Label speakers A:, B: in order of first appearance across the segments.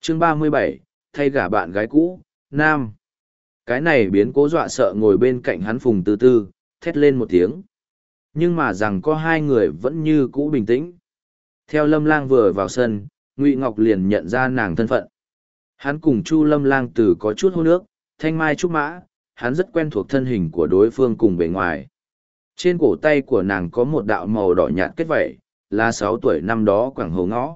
A: Chương 37, thay gả bạn gái cũ, Nam. Cái này biến cố dọa sợ ngồi bên cạnh hắn Phùng Tư Tư, thét lên một tiếng. Nhưng mà rằng có hai người vẫn như cũ bình tĩnh. Theo Lâm Lang vừa vào sân, Ngụy Ngọc liền nhận ra nàng thân phận. Hắn cùng Chu Lâm Lang từ có chút hôn ước, thanh mai trúc mã, hắn rất quen thuộc thân hình của đối phương cùng bề ngoài. Trên cổ tay của nàng có một đạo màu đỏ nhạt kết vảy, là 6 tuổi năm đó quảng hầu ngõ.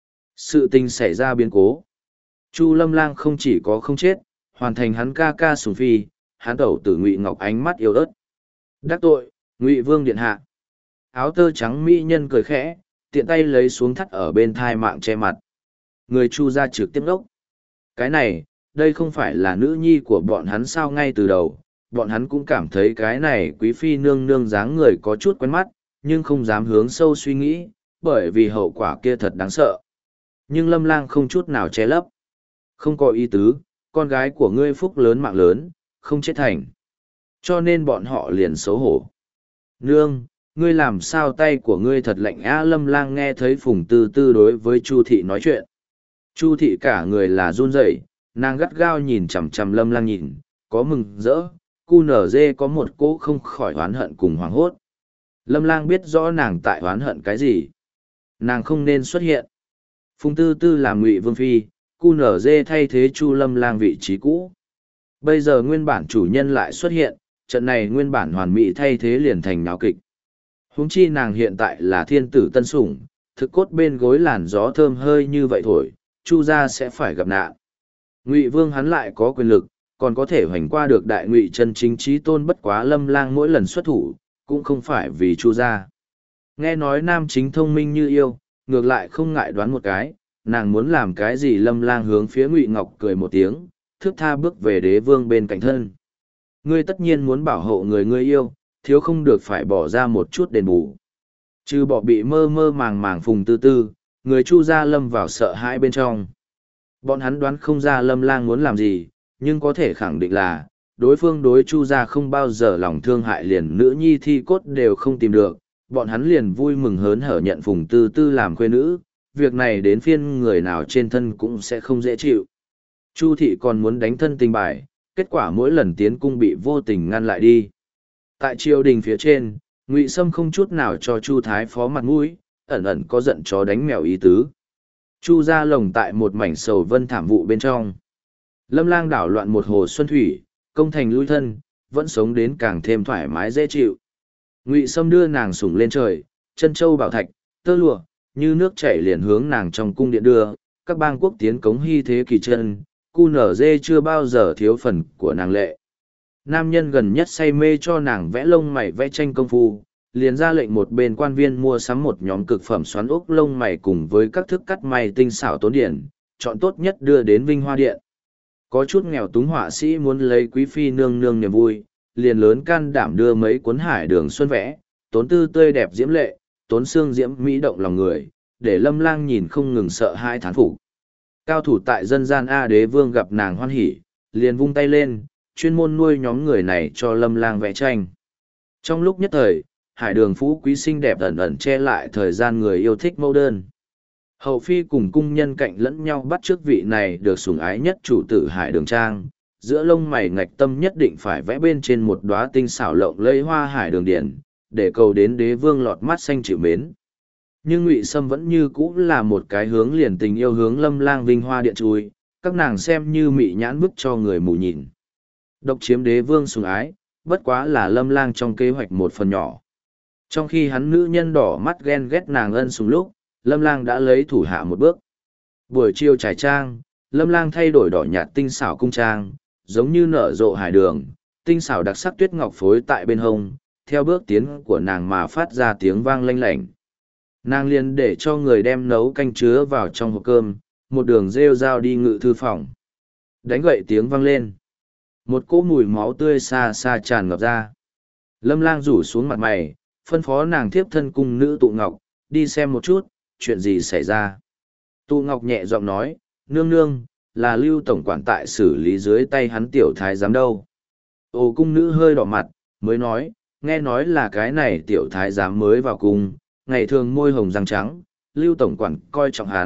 A: Sự tình xảy ra biến cố. Chu Lâm Lang không chỉ có không chết, hoàn thành hắn ca ca sùng phi, hắn tẩu tử Ngụy Ngọc ánh mắt yếu ớt. Đắc tội, Ngụy Vương điện hạ. Áo tơ trắng mỹ nhân cười khẽ, tiện tay lấy xuống thắt ở bên thai mạng che mặt. Người Chu ra trực tiếp ngốc. Cái này, đây không phải là nữ nhi của bọn hắn sao ngay từ đầu, bọn hắn cũng cảm thấy cái này quý phi nương nương dáng người có chút quen mắt, nhưng không dám hướng sâu suy nghĩ, bởi vì hậu quả kia thật đáng sợ. Nhưng Lâm Lang không chút nào che lấp. Không có ý tứ, con gái của ngươi phúc lớn mạng lớn, không chết thành. Cho nên bọn họ liền xấu hổ. Nương, ngươi làm sao tay của ngươi thật lạnh á. Lâm Lang nghe thấy Phùng Tư Tư đối với Chu thị nói chuyện. Chu thị cả người là run rẩy, nàng gắt gao nhìn chằm chằm Lâm Lang nhìn, có mừng rỡ, cu nở dê có một cỗ không khỏi oán hận cùng hoảng hốt. Lâm Lang biết rõ nàng tại oán hận cái gì. Nàng không nên xuất hiện. Phùng Tư Tư làm Ngụy Vương phi, cu nở dê thay thế Chu Lâm Lang vị trí cũ. Bây giờ nguyên bản chủ nhân lại xuất hiện, trận này nguyên bản hoàn mỹ thay thế liền thành náo kịch. Huống chi nàng hiện tại là thiên tử tân sủng, thực cốt bên gối làn gió thơm hơi như vậy thổi, Chu gia sẽ phải gặp nạn. Ngụy Vương hắn lại có quyền lực, còn có thể hoành qua được đại ngụy chân chính trí tôn, bất quá Lâm Lang mỗi lần xuất thủ, cũng không phải vì Chu gia. Nghe nói nam chính thông minh như yêu, ngược lại không ngại đoán một cái, nàng muốn làm cái gì. Lâm Lang hướng phía Ngụy Ngọc cười một tiếng, thước tha bước về Đế Vương bên cạnh thân. Ngươi tất nhiên muốn bảo hộ người ngươi yêu, thiếu không được phải bỏ ra một chút đền bù. Trừ bỏ bị mơ mơ màng màng Phùng Tư Tư, người Chu gia lâm vào sợ hãi bên trong. Bọn hắn đoán không ra Lâm Lang muốn làm gì, nhưng có thể khẳng định là, đối phương đối Chu gia không bao giờ lòng thương hại, liền nữ nhi thi cốt đều không tìm được, bọn hắn liền vui mừng hớn hở nhận Phùng Tư Tư làm khuê nữ, việc này đến phiên người nào trên thân cũng sẽ không dễ chịu. Chu thị còn muốn đánh thân tình bài, kết quả mỗi lần tiến cung bị vô tình ngăn lại đi. Tại triều đình phía trên, Ngụy Sâm không chút nào cho Chu thái phó mặt mũi, ẩn ẩn có giận chó đánh mèo ý tứ. Chu gia lồng tại một mảnh sầu vân thảm vụ bên trong. Lâm Lang đảo loạn một hồ xuân thủy, công thành lui thân, vẫn sống đến càng thêm thoải mái dễ chịu. Ngụy Sâm đưa nàng sủng lên trời, chân châu bảo thạch, tơ lụa, như nước chảy liền hướng nàng trong cung điện đưa, các bang quốc tiến cống hy thế kỳ chân, cu nở dê chưa bao giờ thiếu phần của nàng lệ. Nam nhân gần nhất say mê cho nàng vẽ lông mày vẽ tranh công phu, liền ra lệnh một bên quan viên mua sắm một nhóm cực phẩm xoắn ốc lông mày cùng với các thức cắt may tinh xảo tốn điển, chọn tốt nhất đưa đến Vinh Hoa Điện. Có chút nghèo túng họa sĩ muốn lấy quý phi nương nương niềm vui, liền lớn can đảm đưa mấy cuốn hải đường xuân vẽ, tốn tư tươi đẹp diễm lệ, tốn xương diễm mỹ động lòng người, để Lâm Lang nhìn không ngừng sợ hai thán phục. Cao thủ tại dân gian A Đế Vương gặp nàng hoan hỉ, liền vung tay lên, chuyên môn nuôi nhóm người này cho Lâm Lang vẽ tranh. Trong lúc nhất thời, hải đường phú quý xinh đẹp ẩn ẩn che lại thời gian người yêu thích mẫu đơn. Hậu phi cùng cung nhân cạnh lẫn nhau bắt chước vị này được sủng ái nhất chủ tử hải đường trang, giữa lông mày ngạch tâm nhất định phải vẽ bên trên một đóa tinh xảo lộng lẫy hoa hải đường điển, để cầu đến Đế Vương lọt mắt xanh chịu mến. Nhưng Ngụy Sâm vẫn như cũ là một cái hướng liền tình yêu hướng Lâm Lang Vinh Hoa Điện chui, các nàng xem như mị nhãn bức cho người mù nhìn. Độc chiếm Đế Vương sủng ái, bất quá là Lâm Lang trong kế hoạch một phần nhỏ. Trong khi hắn nữ nhân đỏ mắt ghen ghét nàng ân sủng lúc, Lâm Lang đã lấy thủ hạ một bước. Buổi chiều trải trang, Lâm Lang thay đổi đỏ nhạt tinh xảo cung trang, giống như nở rộ hải đường, tinh xảo đặc sắc tuyết ngọc phối tại bên hông, theo bước tiến của nàng mà phát ra tiếng vang lanh lảnh. Nàng liền để cho người đem nấu canh chứa vào trong hộp cơm, một đường rêu rao đi ngự thư phòng. Đánh gậy tiếng vang lên. Một cỗ mùi máu tươi xa xa tràn ngập ra. Lâm Lang rủ xuống mặt mày, phân phó nàng thiếp thân cung nữ Tụ Ngọc, đi xem một chút, chuyện gì xảy ra. Tụ Ngọc nhẹ giọng nói, nương nương, là Lưu tổng quản tại xử lý dưới tay hắn tiểu thái giám đâu. Ô cung nữ hơi đỏ mặt, mới nói, nghe nói là cái này tiểu thái giám mới vào cung, ngày thường môi hồng răng trắng, Lưu tổng quản coi trọng hắn,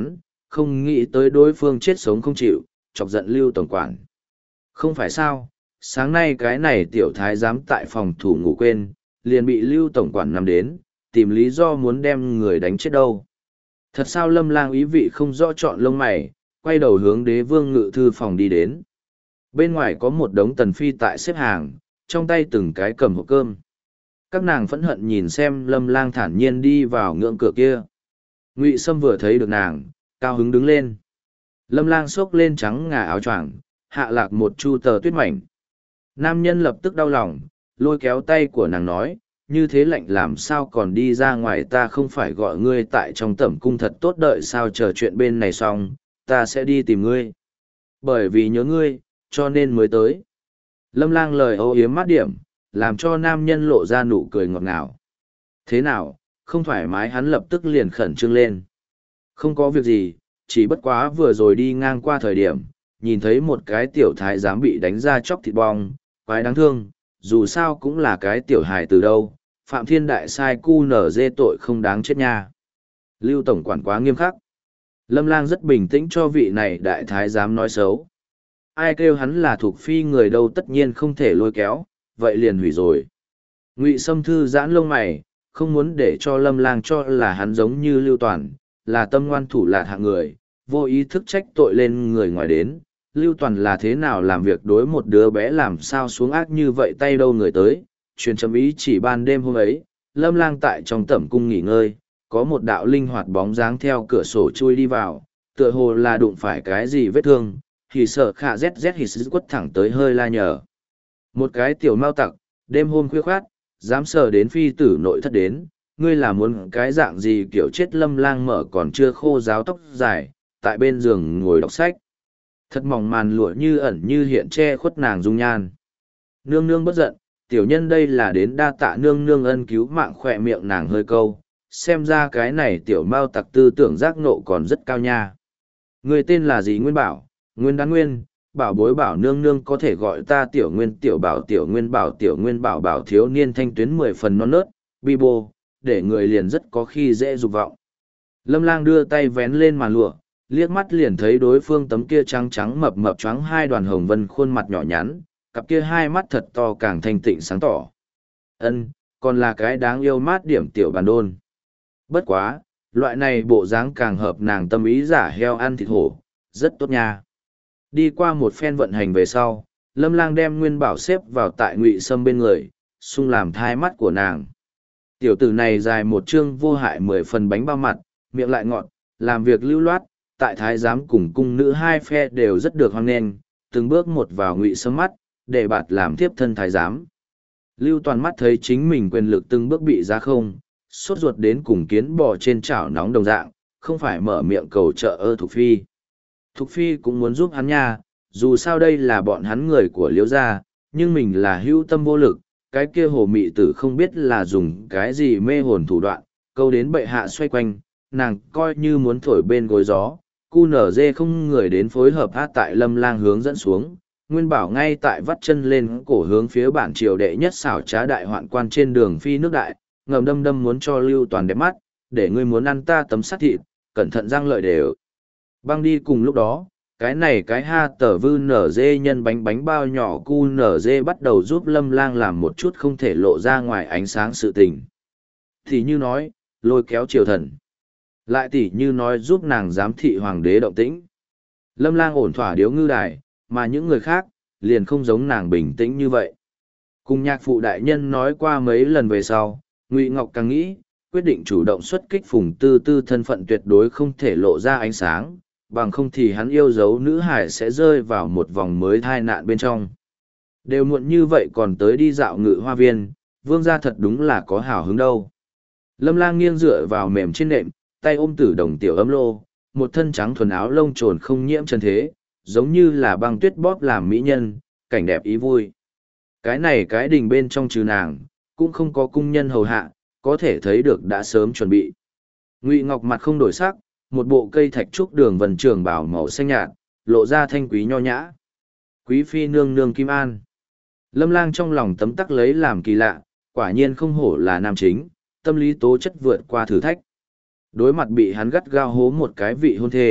A: không nghĩ tới đối phương chết sống không chịu, chọc giận Lưu tổng quản. Không phải sao, sáng nay cái này tiểu thái giám tại phòng thủ ngủ quên, liền bị Lưu tổng quản nắm đến, tìm lý do muốn đem người đánh chết đâu. Thật sao Lâm Lang ý vị không rõ chọn lông mày, quay đầu hướng Đế Vương ngự thư phòng đi đến. Bên ngoài có một đống tần phi tại xếp hàng, trong tay từng cái cầm hộp cơm. Các nàng phẫn hận nhìn xem Lâm Lang thản nhiên đi vào ngưỡng cửa kia. Ngụy Sâm vừa thấy được nàng, cao hứng đứng lên. Lâm Lang xốc lên trắng ngà áo choàng, hạ lạc một chu tờ tuyết mảnh. Nam nhân lập tức đau lòng, lôi kéo tay của nàng nói, như thế lạnh làm sao còn đi ra ngoài, ta không phải gọi ngươi tại trong tẩm cung thật tốt đợi sao chờ chuyện bên này xong, ta sẽ đi tìm ngươi. Bởi vì nhớ ngươi, cho nên mới tới. Lâm Lang lời âu yếm mát điểm, làm cho nam nhân lộ ra nụ cười ngọt ngào. Thế nào, không thoải mái, hắn lập tức liền khẩn trương lên. Không có việc gì, chỉ bất quá vừa rồi đi ngang qua thời điểm, nhìn thấy một cái tiểu thái giám bị đánh ra chóc thịt bong, quái đáng thương, dù sao cũng là cái tiểu hài từ đâu, Phạm Thiên Đại sai cu nở dê tội không đáng chết nha. Lưu tổng quản quá nghiêm khắc. Lâm Lang rất bình tĩnh cho vị này đại thái giám nói xấu. Ai kêu hắn là thuộc phi người đâu, tất nhiên không thể lôi kéo, vậy liền hủy rồi. Ngụy Sâm thư giãn lông mày, không muốn để cho Lâm Lang cho là hắn giống như Lưu Toàn, là tâm ngoan thủ lạt hạng người, vô ý thức trách tội lên người ngoài đến. Lưu Toàn là thế nào làm việc đối một đứa bé làm sao xuống ác như vậy, tay đâu người tới. Truyền chấm ý chỉ ban đêm hôm ấy, Lâm Lang tại trong tẩm cung nghỉ ngơi, có một đạo linh hoạt bóng dáng theo cửa sổ chui đi vào, tựa hồ là đụng phải cái gì vết thương, thì sợ khả zz hít quất thẳng tới hơi la nhở. Một cái tiểu mao tặc, đêm hôm khuya khoát, dám sờ đến phi tử nội thất đến, ngươi là muốn cái dạng gì kiểu chết. Lâm Lang mở còn chưa khô ráo tóc dài, tại bên giường ngồi đọc sách. Thật mỏng màn lụa như ẩn như hiện che khuất nàng dung nhan. Nương nương bất giận, tiểu nhân đây là đến đa tạ nương nương ân cứu mạng. Khỏe miệng nàng hơi câu, xem ra cái này tiểu mao tặc tư tưởng giác nộ còn rất cao nha. Người tên là gì? Nguyên Bảo, Nguyên Đán Nguyên, bảo bối bảo nương nương có thể gọi ta tiểu Nguyên, tiểu bảo, tiểu Nguyên Bảo, tiểu Nguyên Bảo. Bảo thiếu niên thanh tuyến 10 phần non nớt, bi bô, để người liền rất có khi dễ dục vọng. Lâm Lang đưa tay vén lên màn lụa, liếc mắt liền thấy đối phương tấm kia trắng trắng mập mập choáng hai đoàn hồng vân khuôn mặt nhỏ nhắn, cặp kia hai mắt thật to càng thanh tịnh sáng tỏ. Ân, còn là cái đáng yêu mát điểm tiểu bàn đôn. Bất quá, loại này bộ dáng càng hợp nàng tâm ý, giả heo ăn thịt hổ, rất tốt nha. Đi qua một phen vận hành về sau, Lâm Lang đem Nguyên Bảo xếp vào tại Ngụy Sâm bên người, sung làm thai mắt của nàng. Tiểu tử này dài một chương vô hại 10 phần bánh bao mặt, miệng lại ngọt, làm việc lưu loát, tại thái giám cùng cung nữ hai phe đều rất được hoan nghênh, từng bước một vào Ngụy Sâm mắt, để bạt làm tiếp thân thái giám. Lưu Toàn mắt thấy chính mình quyền lực từng bước bị ra không, sốt ruột đến cùng kiến bò trên chảo nóng đồng dạng, không phải mở miệng cầu trợ ơ Thục Phi. Thục Phi cũng muốn giúp hắn nha, dù sao đây là bọn hắn người của Liễu gia, nhưng mình là hữu tâm vô lực, cái kia hồ mị tử không biết là dùng cái gì mê hồn thủ đoạn, câu đến bệ hạ xoay quanh, nàng coi như muốn thổi bên gối gió, cu nở dê không người đến phối hợp hát tại Lâm Lang hướng dẫn xuống. Nguyên Bảo ngay tại vắt chân lên cổ hướng phía bản triều đệ nhất xảo trá đại hoạn quan trên đường phi nước đại, ngầm đâm đâm muốn cho Lưu Toàn đẹp mắt, để ngươi muốn ăn ta tấm sắt thịt, cẩn thận răng lợi đều. Băng đi cùng lúc đó, cái này cái ha tờ vư nở dê nhân bánh bánh bao nhỏ cu nở dê bắt đầu giúp Lâm Lang làm một chút không thể lộ ra ngoài ánh sáng sự tình. Thì như nói, lôi kéo triều thần. Lại tỉ như nói giúp nàng giám thị hoàng đế động tĩnh. Lâm Lang ổn thỏa điếu ngư đài, mà những người khác, liền không giống nàng bình tĩnh như vậy. Cùng nhạc phụ đại nhân nói qua mấy lần về sau, Ngụy Ngọc càng nghĩ, quyết định chủ động xuất kích Phùng Tư Tư thân phận tuyệt đối không thể lộ ra ánh sáng, bằng không thì hắn yêu dấu nữ hải sẽ rơi vào một vòng mới tai nạn bên trong. Đều muộn như vậy còn tới đi dạo Ngự Hoa Viên, vương gia thật đúng là có hào hứng đâu. Lâm Lang nghiêng dựa vào mềm trên nệm, tay ôm Tử Đồng tiểu ấm lô, một thân trắng thuần áo lông trồn không nhiễm trần thế, giống như là băng tuyết bóp làm mỹ nhân, cảnh đẹp ý vui. Cái này cái đình bên trong trừ nàng, cũng không có cung nhân hầu hạ, có thể thấy được đã sớm chuẩn bị. Ngụy Ngọc mặt không đổi sắc, một bộ cây thạch trúc đường vần trường bảo màu xanh nhạt, lộ ra thanh quý nho nhã. Quý phi nương nương Kim An. Lâm Lang trong lòng tấm tắc lấy làm kỳ lạ, quả nhiên không hổ là nam chính, tâm lý tố chất vượt qua thử thách. Đối mặt bị hắn gắt gao hố một cái vị hôn thê,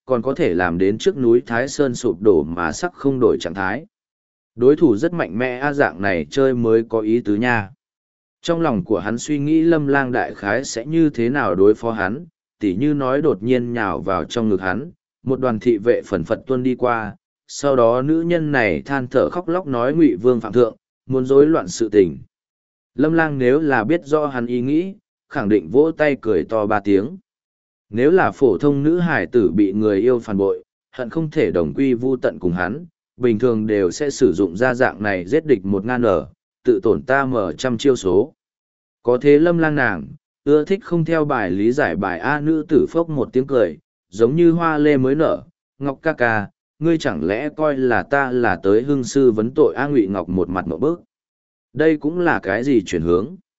A: còn có thể làm đến trước núi Thái Sơn sụp đổ mà sắc không đổi trạng thái. Đối thủ rất mạnh mẽ dạng này chơi mới có ý tứ nha. Trong lòng của hắn suy nghĩ Lâm Lang đại khái sẽ như thế nào đối phó hắn, tỉ như nói đột nhiên nhào vào trong ngực hắn, một đoàn thị vệ phần phật tuân đi qua, sau đó nữ nhân này than thở khóc lóc nói Ngụy Vương phạm thượng, muốn rối loạn sự tình. Lâm Lang nếu là biết rõ hắn ý nghĩ, khẳng định vỗ tay cười to 3 tiếng. Nếu là phổ thông nữ hải tử bị người yêu phản bội, hận không thể đồng quy vu tận cùng hắn, bình thường đều sẽ sử dụng ra dạng này giết địch 1000 ở, tự tổn ta mở trăm chiêu số. Có thế Lâm Lang nàng, ưa thích không theo bài lý giải bài A, nữ tử phốc một tiếng cười, giống như hoa lê mới nở, Ngọc ca ca, ngươi chẳng lẽ coi là ta là tới hưng sư vấn tội A? Ngụy Ngọc một mặt ngộp bức. Đây cũng là cái gì chuyển hướng?